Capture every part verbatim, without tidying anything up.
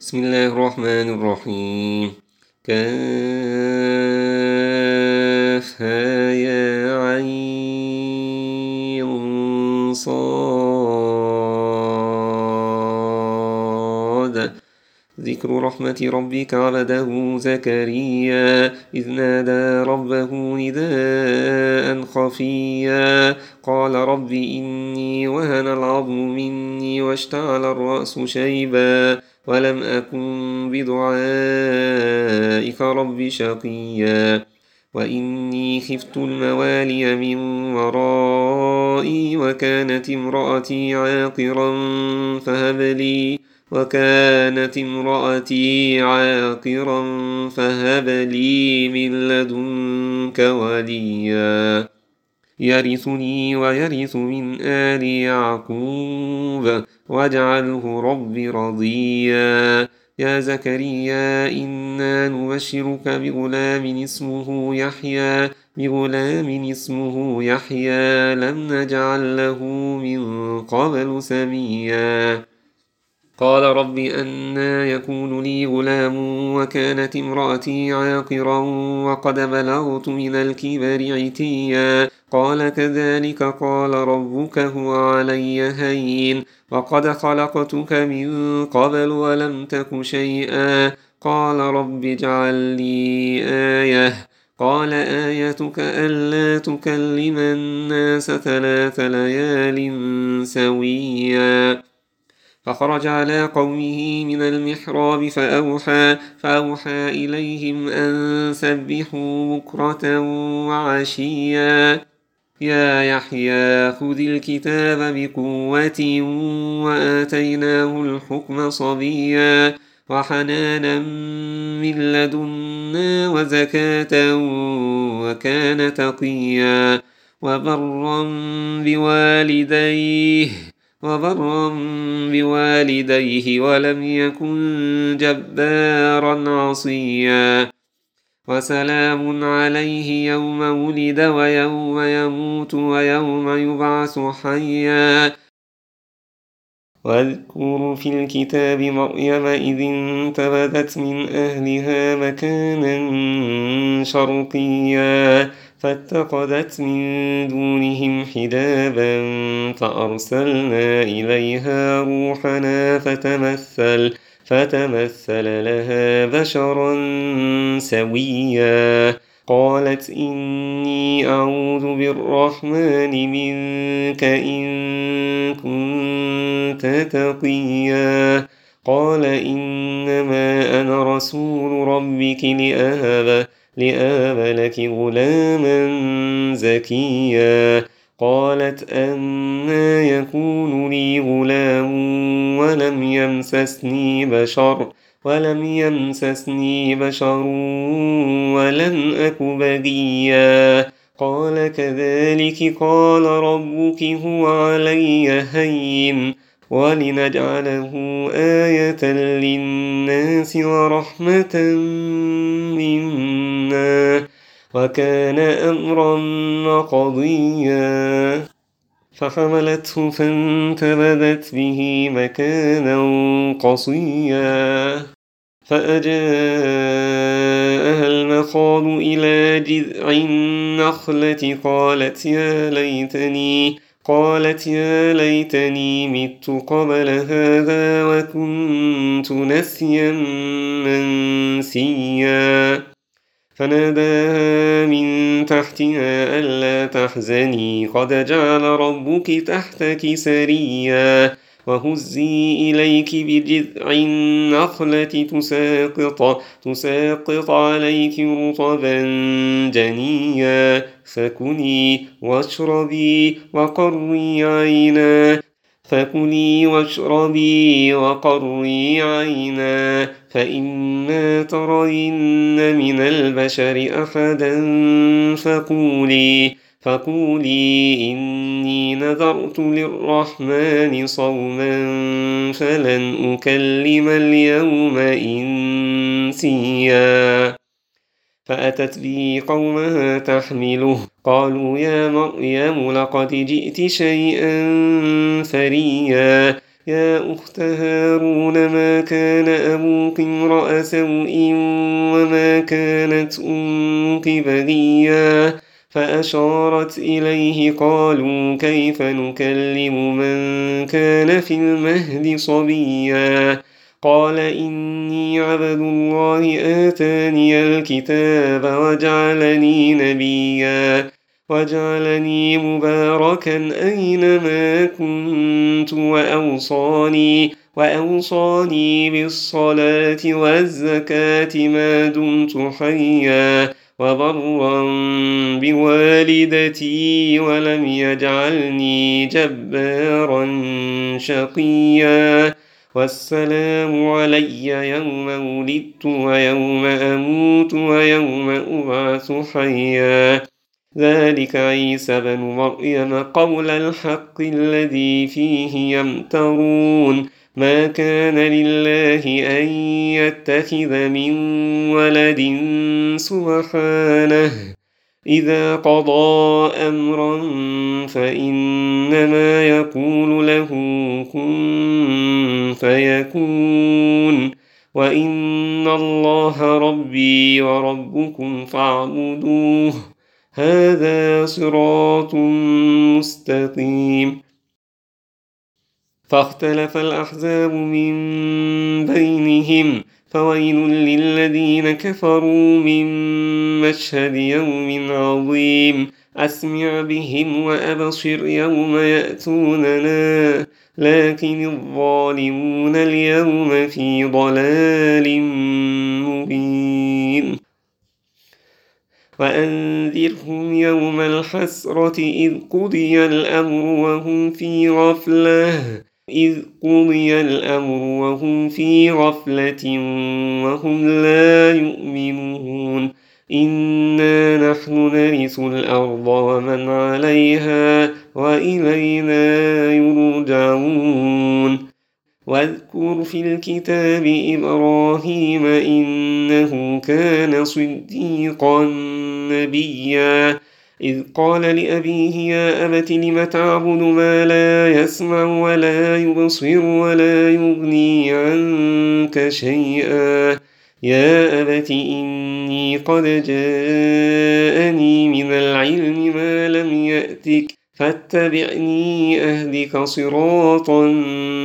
بسم الله الرحمن الرحيم. كافها يا عين صاد. ذكر رحمة ربك عبده زكريا إذ نادى ربه نداء خفيا قال رب إني وهن العظم مني واشتعل الرأس شيبا ولم أكن بدعائك رب شقيا وإني خفت الموالي من ورائي وكانت امرأتي عاقرا فهب لي وكانت امرأتي عاقرا فهب لي من لدنك وليا يرثني ويرث من آل يعقوب واجعله رب رضيا. يا زكريا إنا نبشرك بغلام اسمه يحيى بغلام اسمه يحيى لم نجعل له من قبل سميا قال رب أنى يكون لي غلام وكانت امرأتي عاقرا وقد بلغت من الكبر عتيا قال كذلك قال ربك هو علي هين وقد خلقتك من قبل ولم تك شيئا قال رب اجعل لي آية قال آيتك ألا تكلم الناس ثلاث ليال سويا فخرج على قومه من المحراب فأوحى, فأوحى إليهم أن سبحوا بكرة وعشيا يا يحيى خذ الكتاب بقوة وآتيناه الحكم صبيا وحنانا من لدنا وزكاة وكان تقيا وبرا بوالديه وبرا بوالديه ولم يكن جبارا عصيا وسلام عليه يوم ولد ويوم يموت ويوم يبعث حيا واذكر في الكتاب مريم إذ انتبذت من أهلها مكانا شرقيا فاتخذت من دونهم حجابا فأرسلنا إليها روحنا فتمثل فتمثل لها بشرا سويا قالت إني أعوذ بالرحمن منك إن كنت تقيا قال إنما أنا رسول ربك لأهب لآب لك غلاما زكيا قالت أنى يكون لي غلام ولم يمسسني بشر ولم يمسسني بشر ولم أك بغيا قال كذلك قال ربك هو علي هين ولنجعله آية للناس ورحمة منا وكان أمرا مقضيا فحملته فانتبذت به مكانا قصيا فأجاءها المخاض إلى جذع النخلة قالت يا ليتني قالت يا ليتني مت قبل هذا وكنت نسيا منسيا فناداها من تحتها ألا تحزني قد جعل ربك تحتك سريا وهزي إليك بجذع النخلة تساقط, تساقط عليك رطبا جنيا فكلي واشربي وقري عينا فكلي واشربي وقري عينا فإما ترين من البشر أحدا فقولي فقولي إني نذرت للرحمن صوما فلن أكلم اليوم إنسيا فأتت به قومها تحمله قالوا يا مريم لقد جئت شيئا فريا يا أخت هارون ما كان أبوك امرأ سوء وما كانت أمك بغيا فأشارت إليه قالوا كيف نكلم من كان في المهد صبيا قال إني عبد الله آتاني الكتاب وجعلني نبيا وجعلني مباركا أينما كنت وأوصاني وأوصاني بالصلاة والزكاة ما دمت حيا وبرا بوالدتي ولم يجعلني جبارا شقيا والسلام علي يوم ولدت ويوم أموت ويوم أبعث حيا ذلك عيسى بن مريم قول الحق الذي فيه يمترون ما كان لله أن يتخذ من ولد سبحانه إذا قضى أمرا فإنما يقول له كن فيكون وإن الله ربي وربكم فاعبدوه هذا صراط مستقيم فاختلف الأحزاب من بينهم فويل للذين كفروا من مشهد يوم عظيم أسمع بهم وأبصر يوم يأتوننا لكن الظالمون اليوم في ضلال مبين وأنذرهم يوم الحسرة إذ قضي الأمر وهم في غفلة إذ قضي الأمر وهم في غفلة وهم لا يؤمنون إنا نحن نرث الأرض ومن عليها وإلينا يرجعون واذكر في الكتاب إبراهيم إنه كان صديقا نبيا إذ قال لأبيه يا أبت لم تعبد ما لا يسمع ولا يبصر ولا يغني عنك شيئا يا أبت إني قد جاءني من العلم ما لم يأتك فاتبعني أهدك صراطا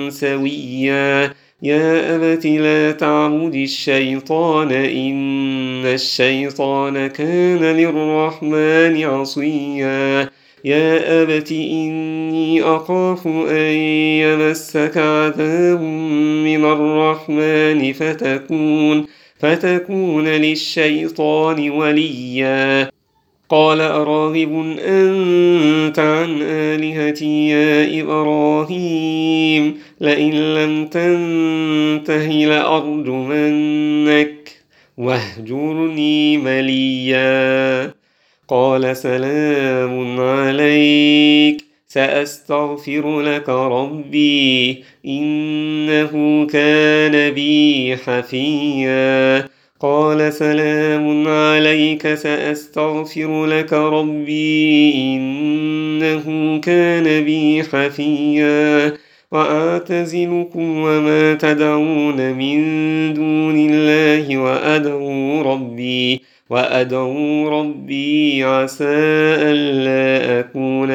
سويا يا أبت لا تعبد الشيطان إن الشيطان كان للرحمن عصيا يا أبت إني أخاف أن يمسك عذاب من الرحمن فتكون فتكون للشيطان وليا قال أراغب أنت عن آلهتي يا إبراهيم لئن لم تنته لأرجمنك واهجرني مليا قال سلام عليك سأستغفر لك ربي إنه كان بي حفيا قال سلام عليك سأستغفر لك ربي إنه كان بي حفيا وأعتزلكم وما تدعون من دون الله وأدعو ربي وأدعو ربي عسى ألا أكون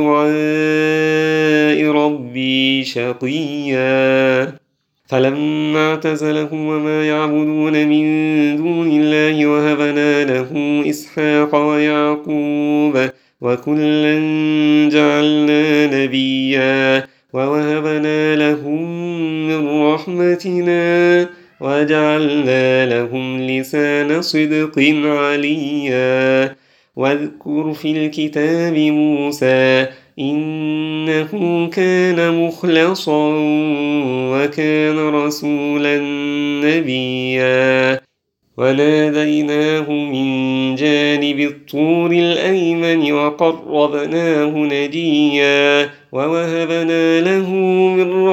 بدعاء ربي شقيا فلما اعتزلهم وما يعبدون من دون الله وهبنا له إسحاق ويعقوب وكلا جعلنا نبيا ووهبنا لهم من رحمتنا وجعلنا لهم لسان صدق عليا واذكر في الكتاب موسى إنه كان مخلصا وكان رسولا نبيا وناديناه من جانب الطور الأيمن وقربناه نجيا ووهبنا له من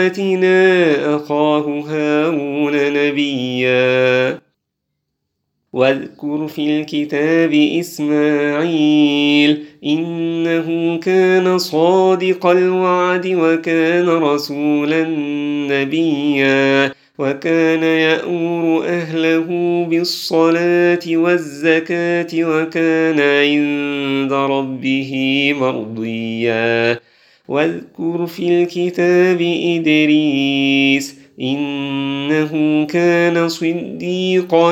رحمتنا أخاه هارون نبيا واذكر في الكتاب إسماعيل إنه كان صادق الوعد وكان رسولا نبيا وكان يأمر أهله بالصلاة والزكاة وكان عند ربه مرضيا واذكر في الكتاب إدريس إنه كان صديقا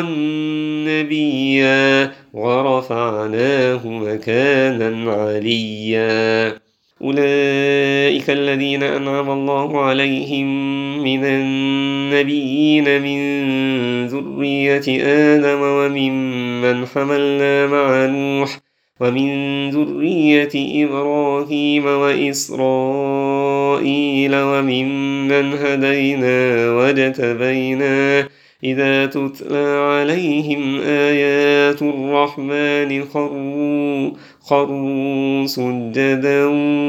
نبيا ورفعناه مكانا عليا أولئك الذين أنعم الله عليهم من النبيين من ذرية آدم وممن حملنا مع نوح ومن ذرية إبراهيم وإسرائيل وممن هدينا واجتبينا إذا تتلى عليهم آيات الرحمن خروا خروا سجدا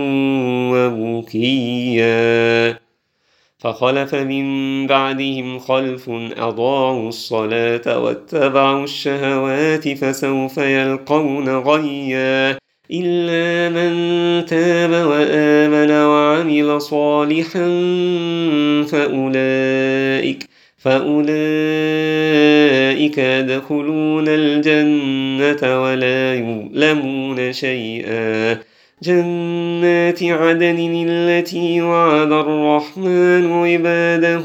وبكيا فخلف من بعدهم خلف أضاعوا الصلاة واتبعوا الشهوات فسوف يلقون غيا إلا من تاب وآمن وعمل صالحا فأولئك فأولئك يدخلون الجنة ولا يظلمون شيئا جنات عدن التي وعد الرحمن عباده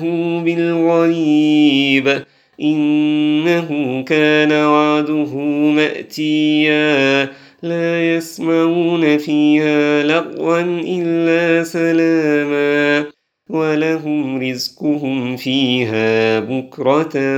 بالغيب إنه كان وعده مأتيا لا يسمعون فيها لغوا إلا سلاما ولهم رزقهم فيها بكرة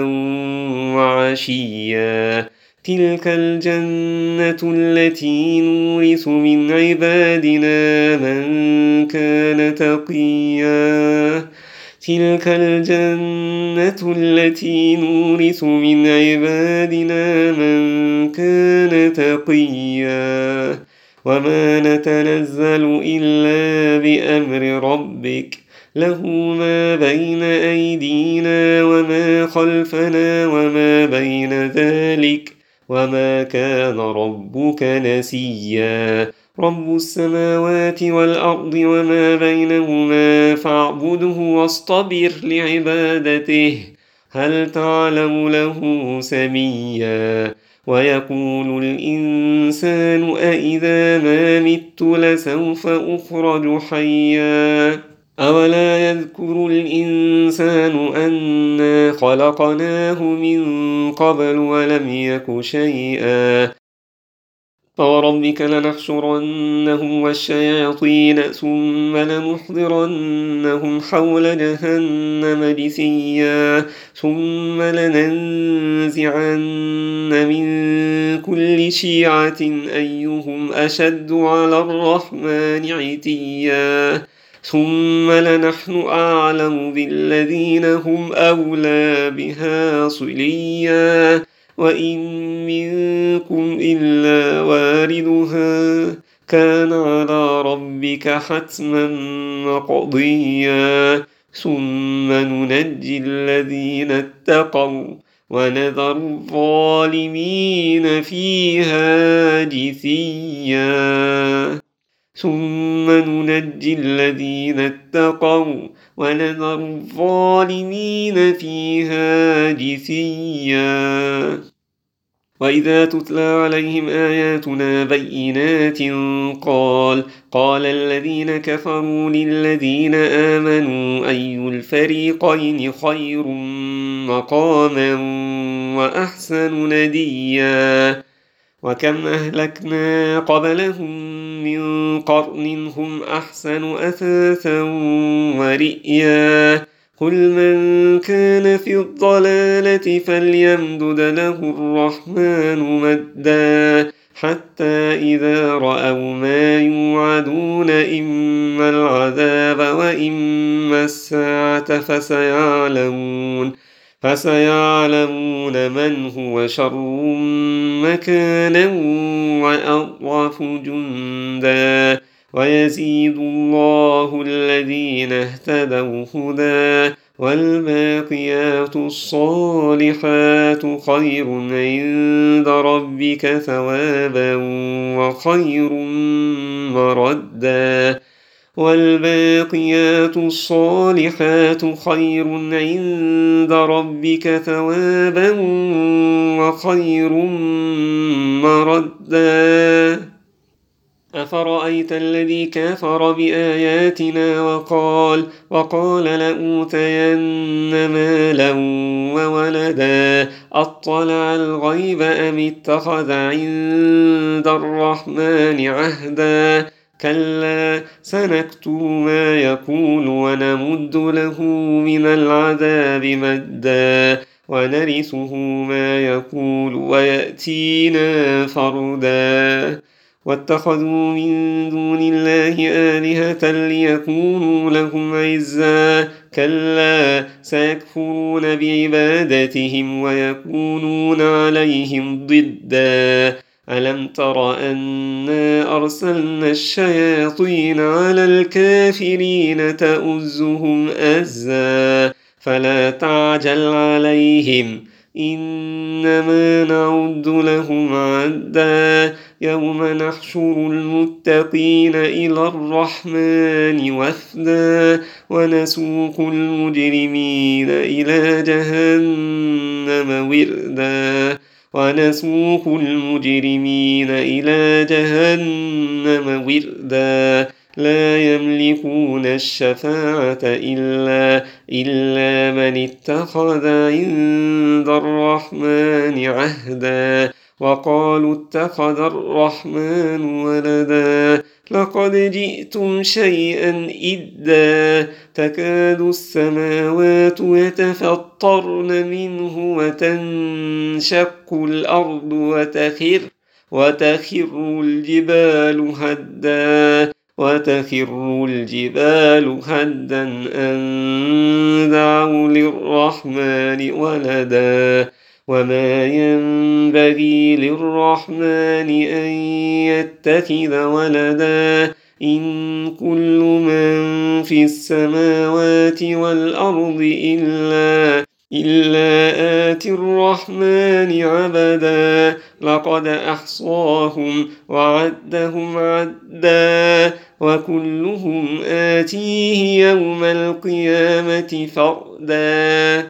وعشيا تلك الجنة التي نورث من عبادنا من كان تقيا تلك الجنة التي نورث من عبادنا من كان تقيا وما نتنزل إلا بأمر ربك له ما بين أيدينا وما خلفنا وما بين ذلك وما كان ربك نسيا رب السماوات والأرض وما بينهما فاعبده واصطبر لعبادته هل تعلم له سميا ويقول الإنسان أإذا ما مت لسوف أخرج حيا أولا يذكر الإنسان أنا خلقناه من قبل ولم يك شيئا فوربك لنحشرنهم والشياطين ثم لنحضرنهم حول جهنم جثيا ثم لننزعن من كل شيعة أيهم أشد على الرحمن عتيا ثم لنحن أعلم بالذين هم أولى بها صليا وإن منكم إلا واردها كان على ربك حتما مقضيا ثم ننجي الذين اتقوا ونذر الظالمين فيها جثيا ثم ننجي الذين اتقوا ونذر الظالمين فيها جثيا وإذا تتلى عليهم آياتنا بينات قال قال الذين كفروا للذين آمنوا أي الفريقين خير مقاما وأحسن نديا وكم أهلكنا قبلهم من قرن هم أحسن أثاثا ورئيا قل من كان في الضلالة فليمدد له الرحمن مدا حتى إذا رأوا ما يوعدون إما العذاب وإما الساعة فسيعلمون فسيعلمون من هو شر مكانا وأضعف جندا ويزيد الله الذين اهتدوا هدى والباقيات الصالحات خير عند ربك ثوابا وخير مردا والباقيات الصالحات خير عند ربك ثوابا وخير مردا أفرأيت الذي كفر بآياتنا وقال وقال لأوتين مالا وولدا أطلع الغيب أم اتخذ عند الرحمن عهدا كلا سنكتب ما يقول ونمد له من العذاب مدا ونرثه ما يقول ويأتينا فردا واتخذوا من دون الله آلهة ليكونوا لهم عزا كلا سيكفرون بعبادتهم ويكونون عليهم ضدا ألم تر أنا أرسلنا الشياطين على الكافرين تؤزهم أزا فلا تعجل عليهم إنما نعد لهم عدا يوم نحشر المتقين إلى الرحمن وفدا ونسوق المجرمين إلى جهنم وردا ونسوق المجرمين إلى جهنم وردا لا يملكون الشفاعة إلا إلا من اتخذ عند الرحمن عهدا وقالوا اتخذ الرحمن ولدا لقد جئتم شيئا إدا تكاد السماوات يتفطرن منه وتنشق الأرض وتخر وتخر الجبال هدا وتخر الجبال هدا أن دعوا للرحمن ولدا وما ينبغي للرحمن أن يتخذ ولدا إن كل من في السماوات والأرض إلا إلا آتي الرحمن عبدا لقد أحصاهم وعدهم عدا وكلهم آتيه يوم القيامة فردا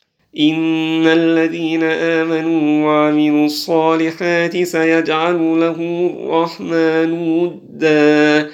إن الذين آمنوا وعملوا الصالحات سيجعل لهم الرحمن ودا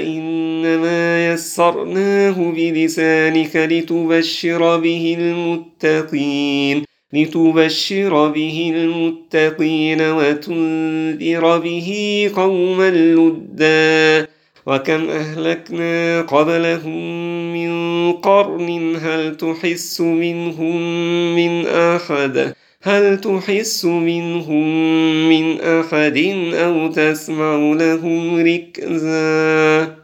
فإنما يسرناه بلسانك لتبشر به المتقين لتبشر به المتقين وتنذر به قوما لدا وكم أهلكنا قبلهم من قرن هل تحس منهم من أحد هل تحس منهم من أحد أو تسمع لهم ركزا